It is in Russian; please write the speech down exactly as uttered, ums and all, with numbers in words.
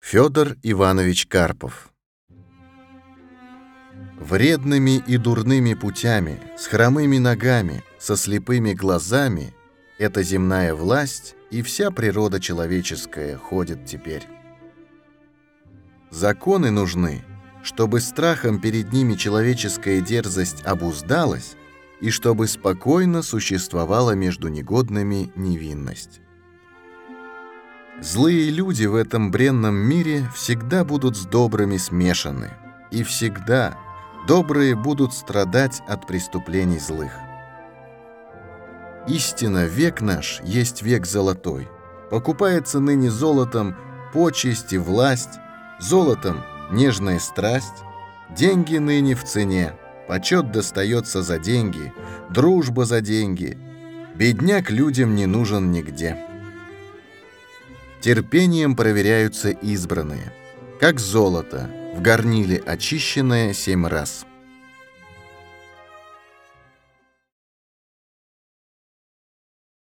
Федор Иванович Карпов. Вредными и дурными путями, с хромыми ногами, со слепыми глазами эта земная власть и вся природа человеческая ходит теперь. Законы нужны, чтобы страхом перед ними человеческая дерзость обуздалась и чтобы спокойно существовала между негодными невинность. Злые люди в этом бренном мире всегда будут с добрыми смешаны, и всегда добрые будут страдать от преступлений злых. Истинно, век наш есть век золотой. Покупается ныне золотом почесть и власть, золотом нежная страсть, деньги ныне в цене, почет достается за деньги, дружба за деньги, бедняк людям не нужен нигде. Терпением проверяются избранные, как золото, в горниле очищенное семь раз.